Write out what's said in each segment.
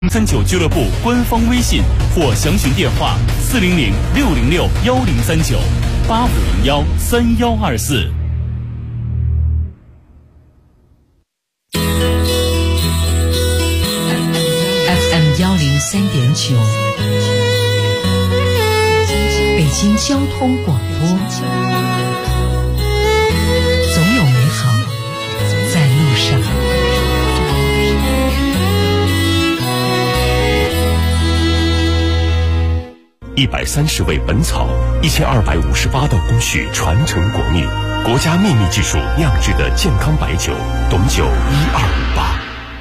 39俱乐部官方微信或详询电话400-606-1039-8501-3124。 FM 103.9，北京交通广播，总有美好在路上。 130味本草，1258道工序传承国秘，国家秘密技术酿制的健康白酒，董酒1258。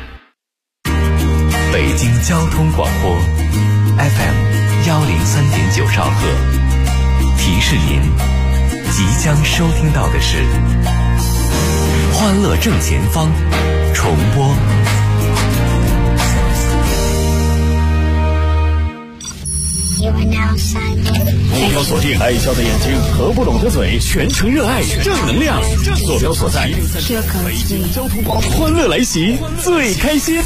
北京交通广播 FM 103.9兆赫，提示您即将收听到的是《欢乐正前方》重播。 目标锁定爱笑的眼睛和不拢的嘴，全程热爱正能量。坐标所在北京交通广播，欢乐来袭，最开心。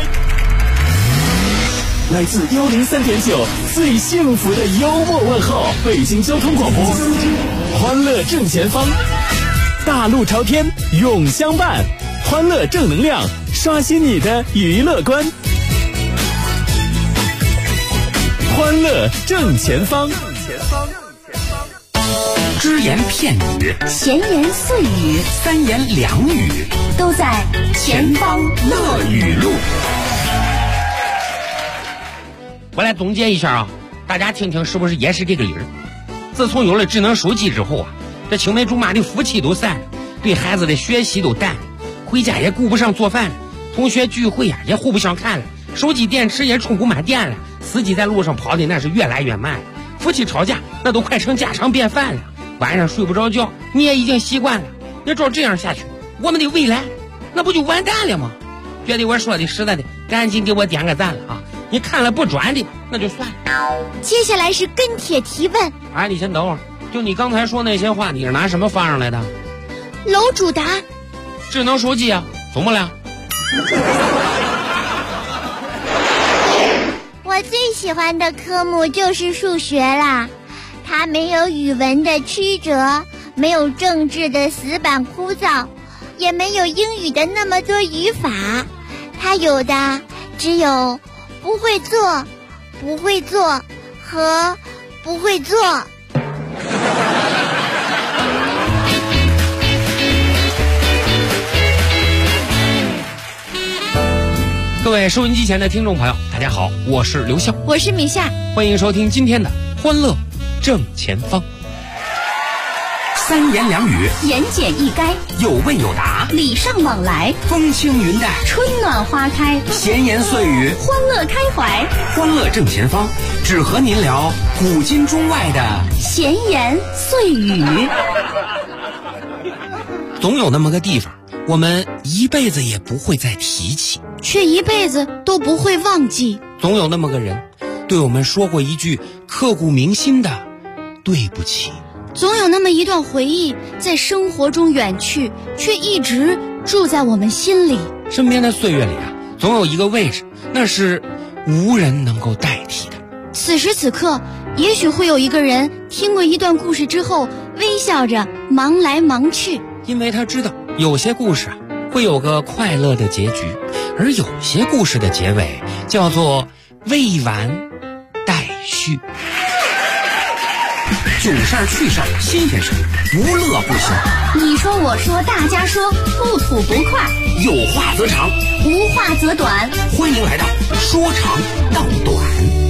来自103.9最幸福的幽默问候，北京交通广播，欢乐正前方，大路朝天永相伴，欢乐正能量，刷新你的娱乐观。欢乐正前方， 只言片语， 闲言碎语， 三言两语， 都在前方乐语录。 我来总结一下啊，大家听听是不是也是这个理儿？自从有了智能手机之后啊，这青梅竹马的夫妻都散了，对孩子的学习都淡了，回家也顾不上做饭了，同学聚会啊也互不相看了，手机电池也充不满电了，司机在路上跑的那是越来越慢了，夫妻吵架那都快成家常便饭了，晚上睡不着觉你也已经习惯了。要照这样下去，我们的未来那不就完蛋了吗？觉得我说的实在的，赶紧给我点个赞了啊！你看了不转的那就算了。 接下来是跟帖提问。 哎，你先等会儿，就你刚才说那些话，你是拿什么放上来的？ 楼主答： 智能手机啊，怎么了？ 我最喜欢的科目就是数学啦，它没有语文的曲折，没有政治的死板枯燥，也没有英语的那么多语法，它有的只有不会做、不会做和不会做。 各位收音机前的听众朋友，大家好，我是刘笑， 我是米夏， 欢迎收听今天的欢乐正前方。三言两语， 言简意赅， 有问有答， 礼尚往来， 风轻云淡， 春暖花开， 闲言碎语， 欢乐开怀。 欢乐正前方，只和您聊古今中外的闲言碎语。 总有那么个地方，我们一辈子也不会再提起， 却一辈子都不会忘记。 总有那么个人，对我们说过一句刻骨铭心的对不起。 总有那么一段回忆，在生活中远去，却一直住在我们心里。 身边的岁月里啊，总有一个位置，那是无人能够代替的。 此时此刻，也许会有一个人听过一段故事之后，微笑着忙来忙去， 因为他知道有些故事啊会有个快乐的结局，而有些故事的结尾叫做未完待续。囧事儿趣事儿新鲜事儿，无乐不休。 你说我说大家说，不吐不快， 有话则长， 无话则短。 欢迎来到说长道短。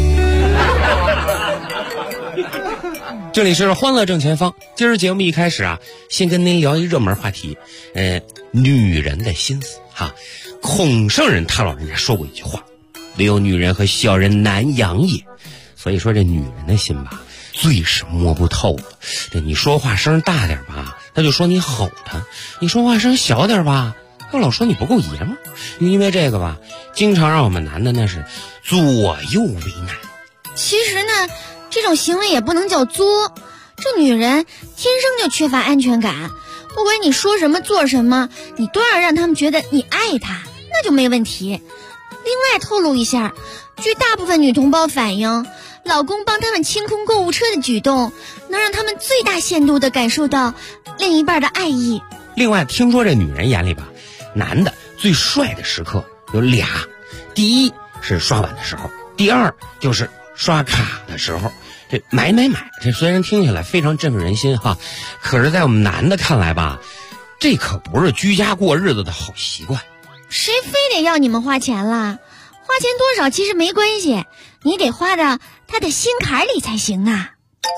这里是欢乐正前方，今儿节目一开始啊，先跟您聊一热门话题，女人的心思哈。孔圣人他老人家说过一句话，唯有女人和小人难养也。所以说这女人的心吧，最是摸不透的。这你说话声大点吧，他就说你吼他；你说话声小点吧，他老说你不够爷们儿。因为这个吧，经常让我们男的那是左右为难。 其实呢，这种行为也不能叫作，这女人天生就缺乏安全感，不管你说什么做什么，你都要让他们觉得你爱她，那就没问题。 另外透露一下，据大部分女同胞反映，老公帮他们清空购物车的举动，能让他们最大限度地感受到另一半的爱意。 另外，听说这女人眼里吧，男的最帅的时刻有俩，第一是刷碗的时候，第二就是刷卡的时候。这买，这虽然听起来非常振奋人心哈，可是在我们男的看来吧，这可不是居家过日子的好习惯。 谁非得要你们花钱啦？花钱多少其实没关系，你得花到他的心坎里才行啊。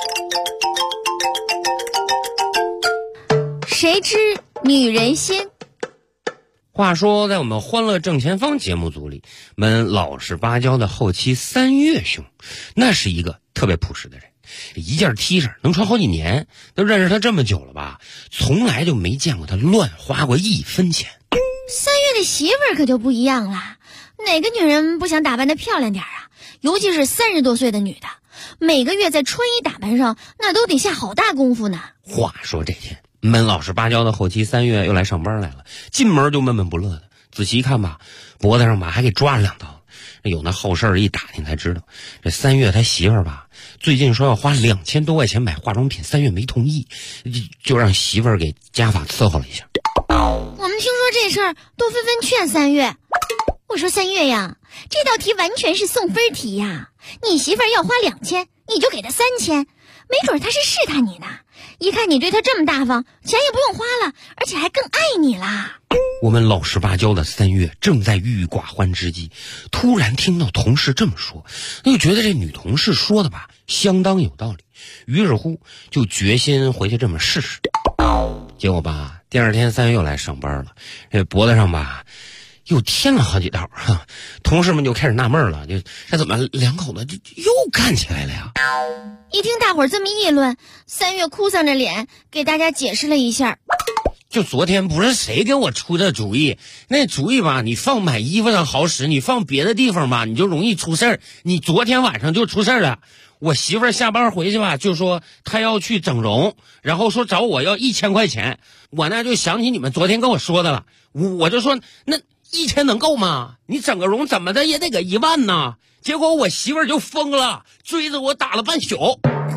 谁知女人心。 话说，在我们欢乐正前方节目组里，我们老实巴交的后期3月兄，那是一个特别朴实的人，一件 T 恤能穿好几年，都认识他这么久了吧，从来就没见过他乱花过1分钱。 3月的媳妇儿可就不一样了，哪个女人不想打扮得漂亮点啊？尤其是30多岁的女的，每个月在穿衣打扮上那都得下好大功夫呢。 话说这天，我们老实巴交的后期3月又来上班来了，进门就闷闷不乐的，仔细一看吧，脖子上吧还给抓了2刀。有那后事儿一打听才知道，这3月他媳妇儿吧，最近说要花2000多块钱买化妆品，3月没同意，就让媳妇儿给家法伺候了一下。 我们听说这事儿都纷纷劝3月。我说3月呀，这道题完全是送分题呀！你媳妇儿要花2000，你就给她3000，没准她是试探你呢。一看你对她这么大方，钱也不用花了，而且还更爱你啦。 我们老实巴交的3月正在郁郁寡欢之际，突然听到同事这么说，又觉得这女同事说的吧相当有道理，于是乎就决心回去这么试试。结果吧，第二天3月又来上班了，这脖子上吧又添了好几道哈，同事们就开始纳闷了，就这怎么两口子就又干起来了呀？ 一听大伙儿这么议论，3月哭丧着脸给大家解释了一下。 就昨天不是谁给我出的主意，那主意吧，你放买衣服上好使，你放别的地方吧，你就容易出事儿。你昨天晚上就出事儿了。我媳妇儿下班回去吧，就说她要去整容，然后说找我要1000块钱。我呢就想起你们昨天跟我说的了，我就说那1000能够吗？你整个容怎么的也得个1万呢。结果我媳妇儿就疯了，追着我打了半宿。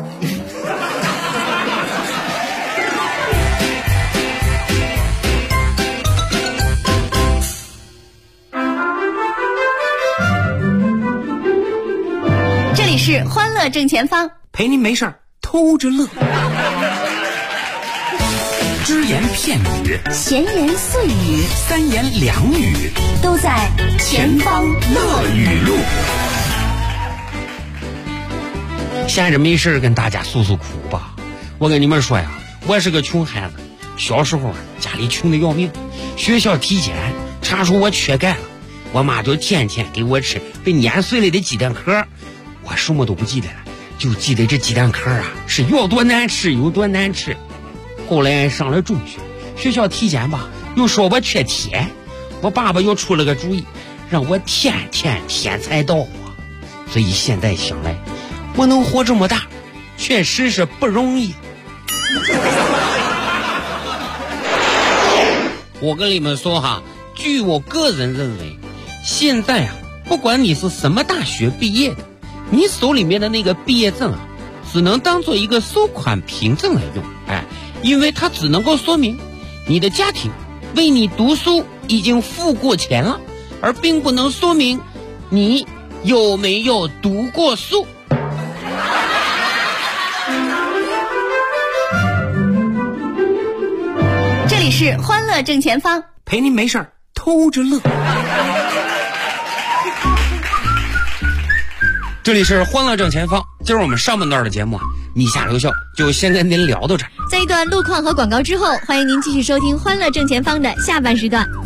这里是欢乐正前方， 陪您没事儿偷着乐。只言片语， 闲言碎语， 3言2语， 都在前方乐语录。 闲着没事跟大家诉诉苦吧。我跟你们说呀，我是个穷孩子，小时候家里穷的要命，学校体检查出我缺钙了，我妈就天天给我吃被碾碎了的鸡蛋壳，我什么都不记得了，就记得这鸡蛋壳啊是有多难吃有多难吃。后来上了中学，学校体检吧又说我缺铁，我爸爸又出了个主意，让我天天添菜倒火。所以现在想来，我能活这么大确实是不容易。我跟你们说哈，据我个人认为，现在啊不管你是什么大学毕业的，你手里面的那个毕业证啊只能当做一个收款凭证来用，因为它只能够说明你的家庭为你读书已经付过钱了，而并不能说明你有没有读过书。 这里是欢乐正前方， 陪您没事儿偷着乐。 这里是欢乐正前方，今儿我们上半段的节目啊，你下留校就先跟您聊到这儿。 在一段路况和广告之后，欢迎您继续收听欢乐正前方的下半时段。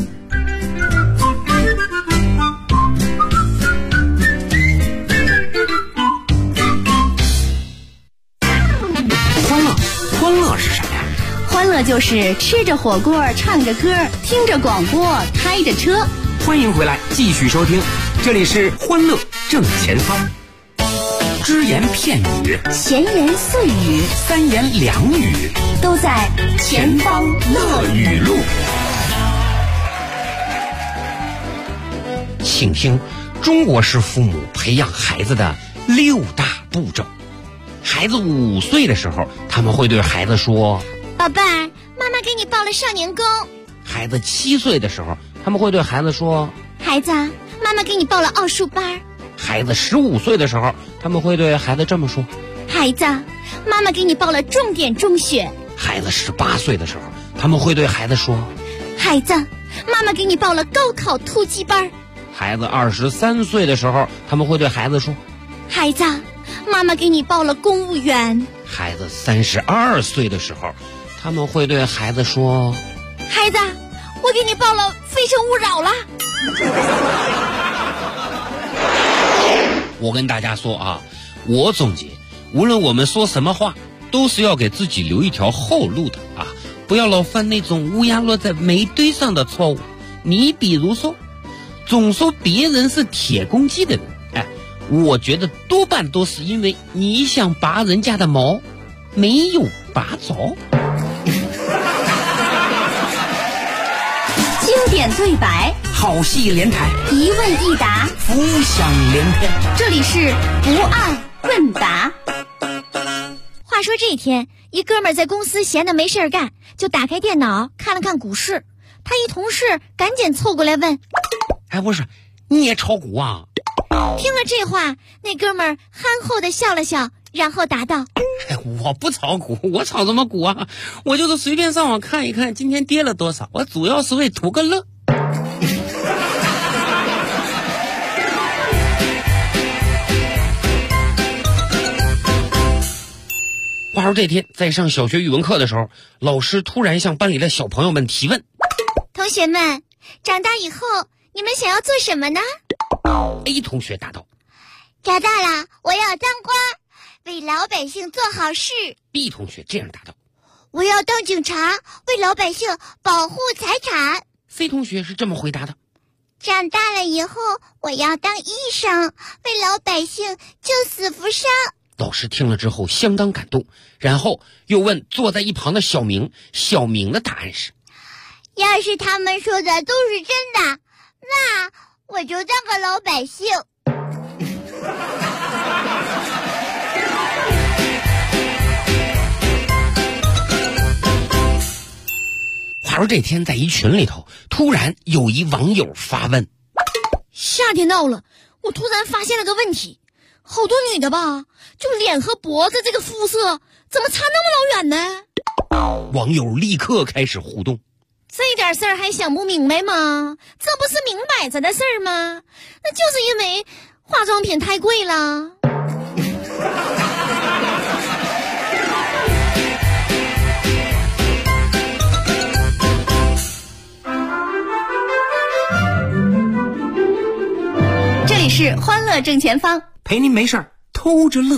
欢乐是什么呀？ 欢乐就是吃着火锅，唱着歌，听着广播，开着车。 欢迎回来，继续收听，这里是欢乐正前方。只言片语， 闲言碎语 ，3言2语， 都在前方乐语录。 请听中国式父母培养孩子的6大步骤。孩子5岁的时候，他们会对孩子说：“ 宝贝儿，妈妈给你报了少年宫。” 孩子7岁的时候，他们会对孩子说：“ 孩子，妈妈给你报了奥数班。” 孩子15岁的时候，他们会对孩子这么说：“ 孩子，妈妈给你报了重点中学。” 孩子18岁的时候，他们会对孩子说：“ 孩子，妈妈给你报了高考突击班。” 孩子23岁的时候，他们会对孩子说：“ 孩子，妈妈给你报了公务员。” 孩子32岁的时候，他们会对孩子说：“ 孩子，我给你报了非诚勿扰了。” 我跟大家说啊，我总结，无论我们说什么话，都是要给自己留一条后路的啊，不要老犯那种乌鸦落在煤堆上的错误。你比如说，总说别人是铁公鸡的人，哎，我觉得多半都是因为你想拔人家的毛，没有拔着。 经典对白， 好戏连台， 一问一答， 浮想联翩。 这里是不二问答。 话说这天，一哥们儿在公司闲得没事儿干，就打开电脑看了看股市。他一同事赶紧凑过来问：“ 哎，不是，你也炒股啊？” 听了这话，那哥们儿憨厚地笑了笑，然后答道：“ 哎，我不炒股，我炒什么股啊？我就是随便上网看一看今天跌了多少，我主要是为图个乐。”话说这天在上小学语文课的时候，老师突然向班里的小朋友们提问：“ 同学们，长大以后你们想要做什么呢？” A 同学答道：“ 长大了，我要当官，为老百姓做好事。” B 同学这样答道：“ 我要当警察，为老百姓保护财产。” C 同学是这么回答的：“ 长大了以后，我要当医生，为老百姓救死扶伤。” 老师听了之后相当感动，然后又问坐在一旁的小明，小明的答案是：“ 要是他们说的都是真的，那我就当个老百姓。” 话说这天在一群里头，突然有一网友发问：“ 夏天到了，我突然发现了个问题，好多女的吧，就脸和脖子这个肤色怎么差那么老远呢？” 网友立刻开始互动：“ 这点事儿还想不明白吗？这不是明摆着的事儿吗？那就是因为化妆品太贵了。” 这里是欢乐正前方， 陪您没事儿偷着乐。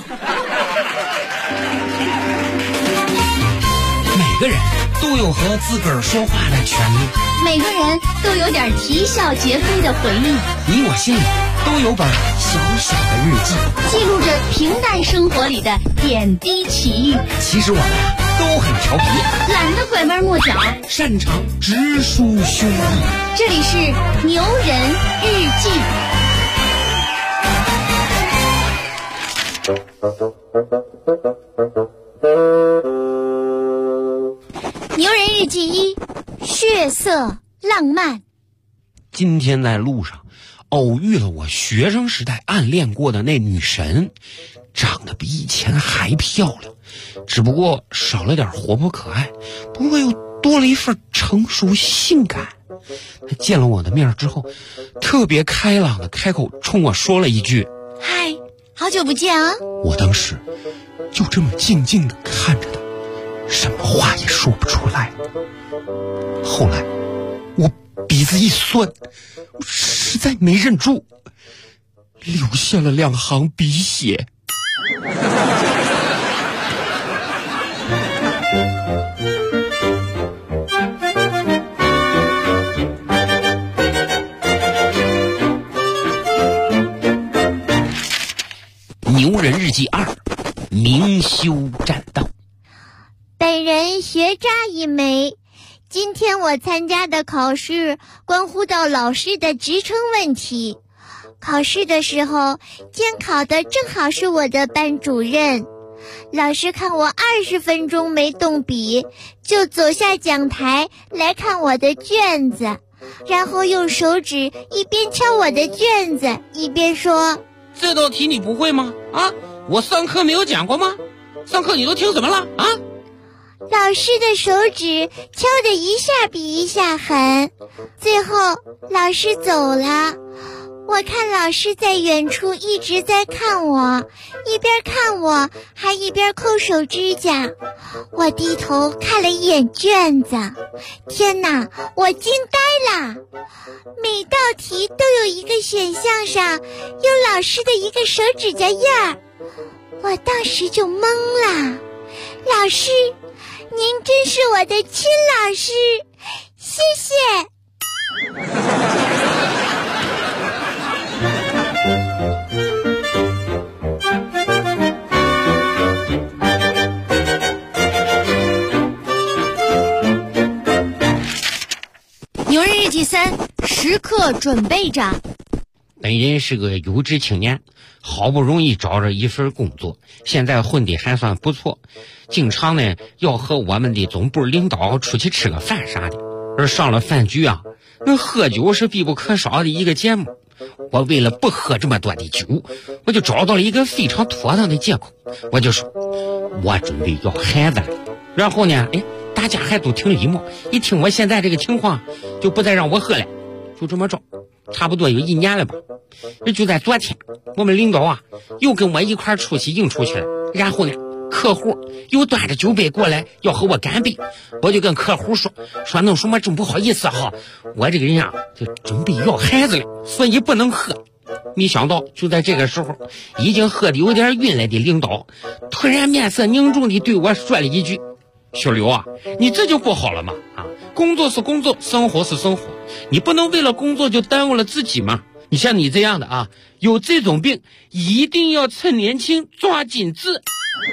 每个人都有和自个儿说话的权利， 每个人都有点啼笑皆非的回忆， 你我心里都有本小小的日记， 记录着平淡生活里的点滴奇遇。 其实我们都很调皮， 懒得拐弯抹角， 擅长直抒胸臆。 这里是牛人日记。 牛人日记1：血色浪漫。 今天在路上偶遇了我学生时代暗恋过的那女神，长得比以前还漂亮，只不过少了点活泼可爱，不过又多了一份成熟性感。她见了我的面之后，特别开朗的开口冲我说了一句：“ 嗨，好久不见啊！” 我当时就这么静静地看着她，什么话也说不出来。后来我鼻子一酸，我实在没忍住，流下了2行鼻血。牛人日记2：明修栈道。 本人学渣一枚，今天我参加的考试关乎到老师的职称问题。 考试的时候，监考的正好是我的班主任。老师看我20分钟没动笔，就走下讲台来看我的卷子，然后用手指一边敲我的卷子，一边说：“ 这道题你不会吗？啊，我上课没有讲过吗？上课你都听什么了啊？” 老师的手指敲得一下比一下狠，最后老师走了。我看老师在远处一直在看我，一边看我还一边抠手指甲。我低头看了一眼卷子，天哪，我惊呆了！每道题都有一个选项上有老师的一个手指甲印儿，我当时就懵了。老师，您真是我的亲老师，谢谢。 牛人日记3，时刻准备着。 本人是个有志青年，好不容易找着一份工作，现在混得还算不错，经常呢要和我们的总部领导出去吃个饭啥的。而上了饭局啊，那喝酒是必不可少的一个节目。我为了不喝这么多的酒，我就找到了一个非常妥当的借口，我就说我准备要孩子了。然后呢，大家还都挺礼貌，一听我现在这个情况，就不再让我喝了。就这么着，差不多有1年了吧。就在昨天，我们领导啊又跟我一块出去应酬去了。然后呢，客户又端着酒杯过来要和我干杯，我就跟客户说弄什么真不好意思哈，我这个人啊就准备要孩子了，所以不能喝。没想到就在这个时候，已经喝得有点晕了的领导突然面色凝重地对我说了一句：“小刘啊，你这就不好了嘛！啊，工作是工作，生活是生活，你不能为了工作就耽误了自己嘛！你像你这样的啊，有这种病，一定要趁年轻抓紧治。”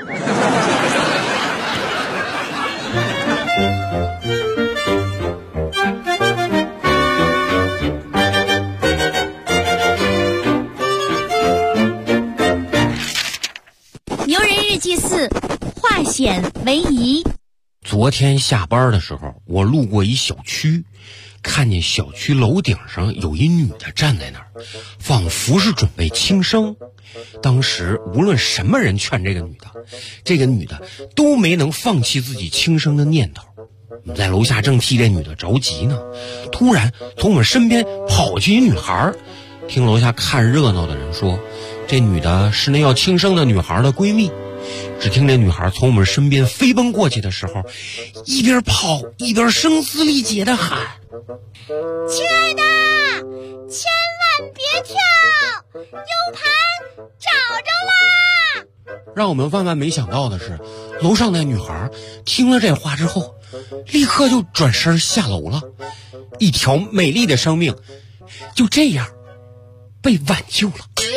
牛人日记4，化险为夷。 昨天下班的时候，我路过一小区，看见小区楼顶上有一女的站在那儿，仿佛是准备轻生。当时无论什么人劝这个女的都没能放弃自己轻生的念头。我们在楼下正替这女的着急呢，突然从我们身边跑去一女孩。听楼下看热闹的人说，这女的是那要轻生的女孩的闺蜜。只听这女孩从我们身边飞奔过去的时候，一边跑一边声嘶力竭地喊：“ 亲爱的，千万别跳，U盘找着啦！” 让我们万万没想到的是，楼上那女孩听了这话之后，立刻就转身下楼了。一条美丽的生命就这样被挽救了。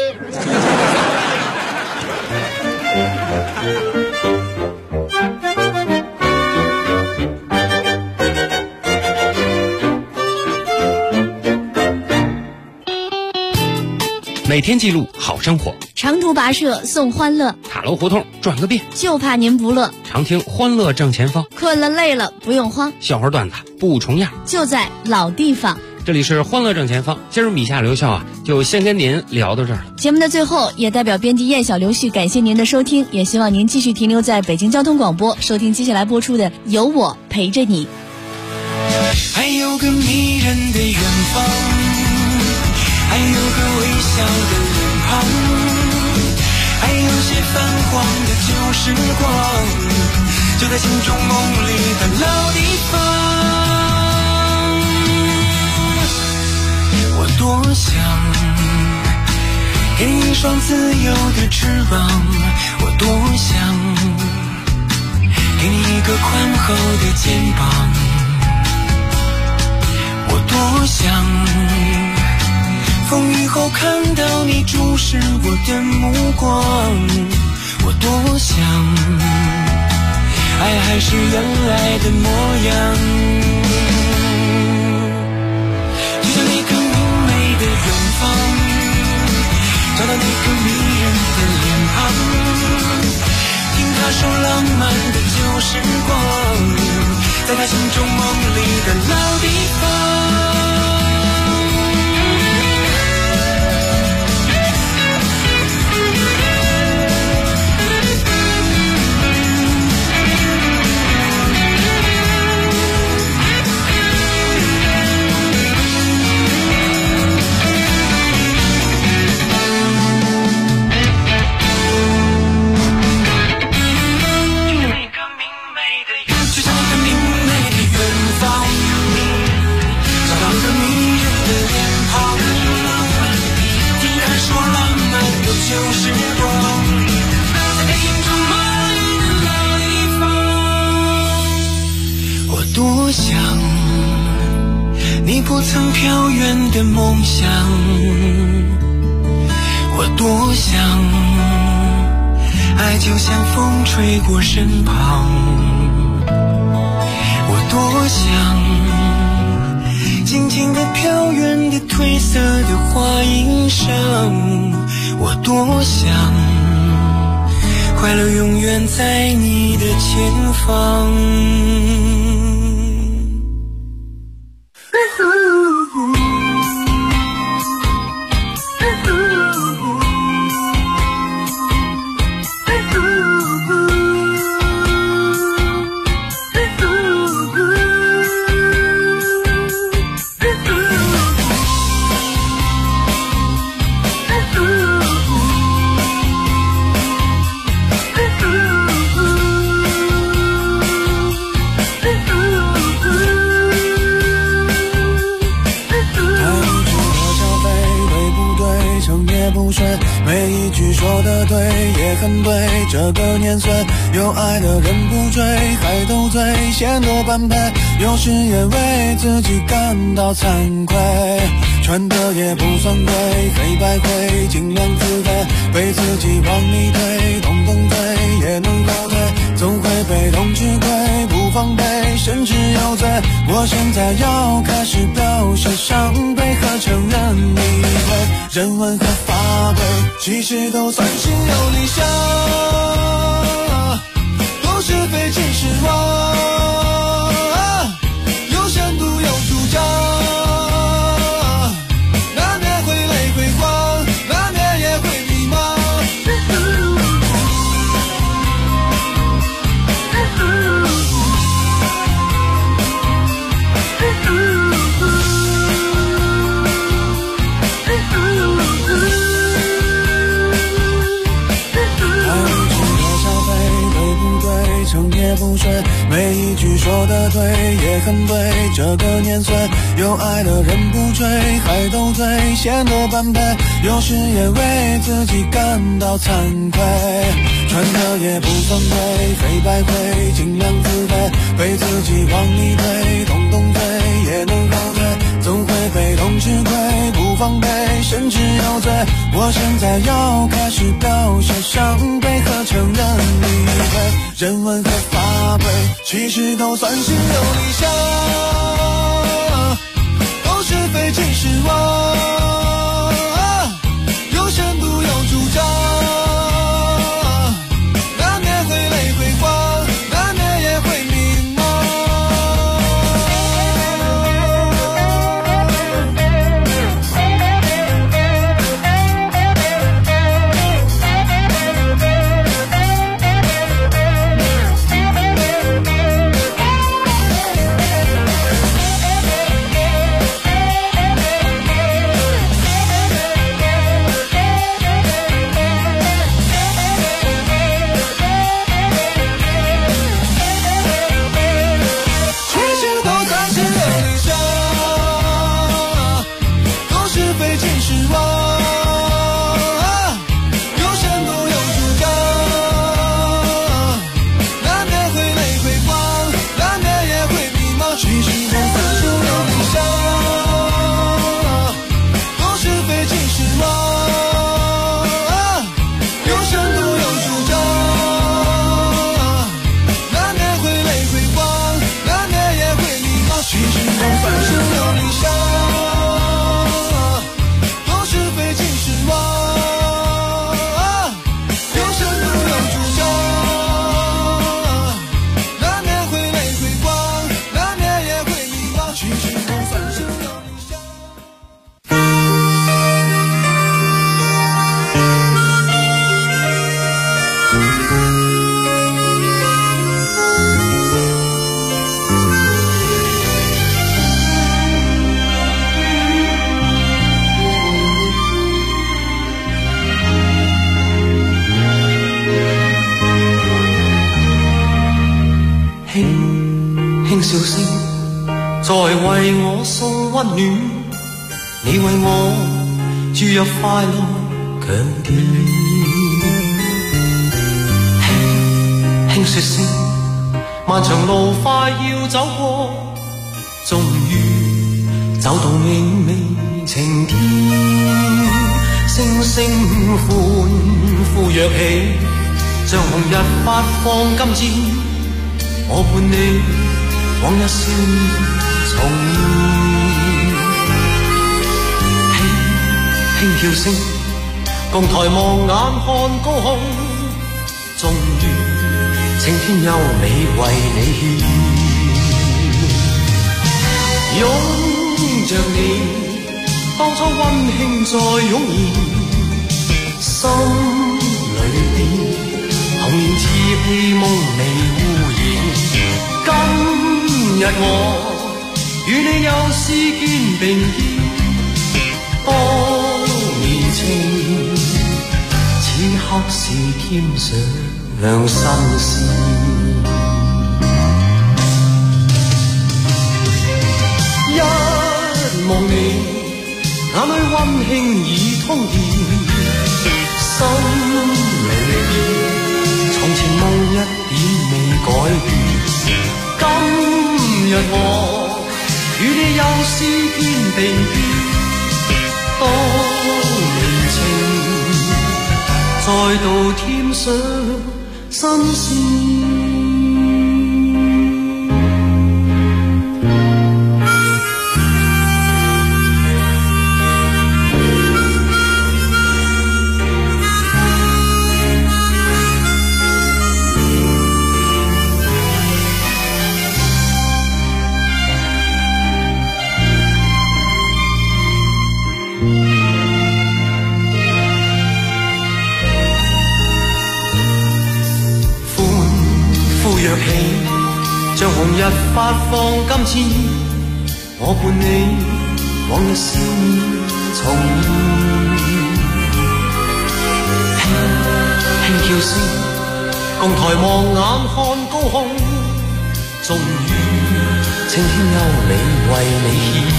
每天记录好生活， 长途跋涉送欢乐， 塔楼胡同转个遍， 就怕您不乐。 常听欢乐正前方， 困了累了不用慌， 笑话段子不重样， 就在老地方。 这里是欢乐正前方，今儿米夏刘笑啊，就先跟您聊到这儿了。 节目的最后，也代表编辑燕小刘旭感谢您的收听，也希望您继续停留在北京交通广播，收听接下来播出的《有我陪着你》。 还有个迷人的远方，还有个微笑的脸庞，还有些泛黄的旧时光，就在心中梦里的老地方。我多想给你一双自由的翅膀，我多想给你一个宽厚的肩膀，我多想风雨后看到你注视我的目光，我多想爱还是原来的模样，就像一个明媚的远方， 找到那个迷人的脸庞，听他说浪漫的旧时光，在他心中梦里的老地方。旧时光，在他心中梦里的老地方。我多想你不曾飘远的梦想，我多想爱就像风吹过身旁，我多想静静地飘远的褪色的花衣裳，我多想快乐永远在你的前方。 每一句说的对也很对，这个年岁有爱的人不追，还斗嘴显得般配，有时也为自己感到惭愧，穿的也不算贵，黑白灰尽量自卑，被自己往里推，动动嘴也能后退，总会被动吃亏，不防备甚至有罪，我现在要开始表示伤悲和承认理会，人文和法规其实都算心有理想，都是非其实妄，有深度有主张，难免会累会慌，难免也会迷茫，成也不睡，每一句说的对也很对，这个年岁有爱的人不追，还斗嘴显得般配，有时也为自己感到惭愧，穿的也不算贵，黑白灰尽量自卑，被自己往里推，动动嘴也能后退，总会被动吃亏，不防备甚至有罪，我现在要开始表示伤悲和承认理会，人文和法规其实都算是有理想，都是非其实妄，有深度有主张，难免会累会慌，难免也会迷茫。 輕笑聲在為我送溫暖，你為我注入快樂強電，輕輕說聲漫長路快要走過，終於走到明媚晴天，聲聲歡呼躍起，像紅日發放金箭，我伴你往日少年重現，輕輕跳聲共抬望眼看高空，終於青天優美為你獻，擁着你當初溫馨再湧現，心裏邊童年稚氣夢未污染，今日我與你又是肩並肩，當年情此刻是添上新鮮，一望你眼裏溫馨已通電，心裏邊從前夢一點未改變，今日我與你又是肩並肩，當年情再度添上新鮮。像紅日發放金箭，我伴你往日少年重現，輕輕叫聲共抬望眼看高空，終於青天優美為你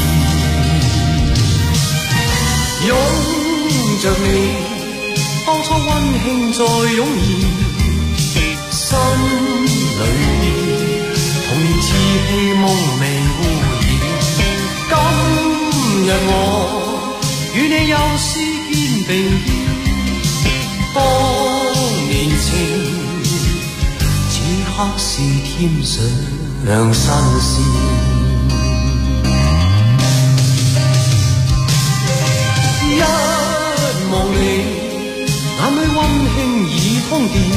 獻，擁着你當初溫馨再湧現，心裏童年稚氣夢未污染，今日我與你又是肩並肩，當年情此刻是添上新鮮，一望你眼裏溫馨已通電，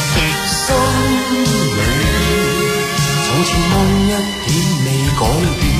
心裏從前夢一點未改變，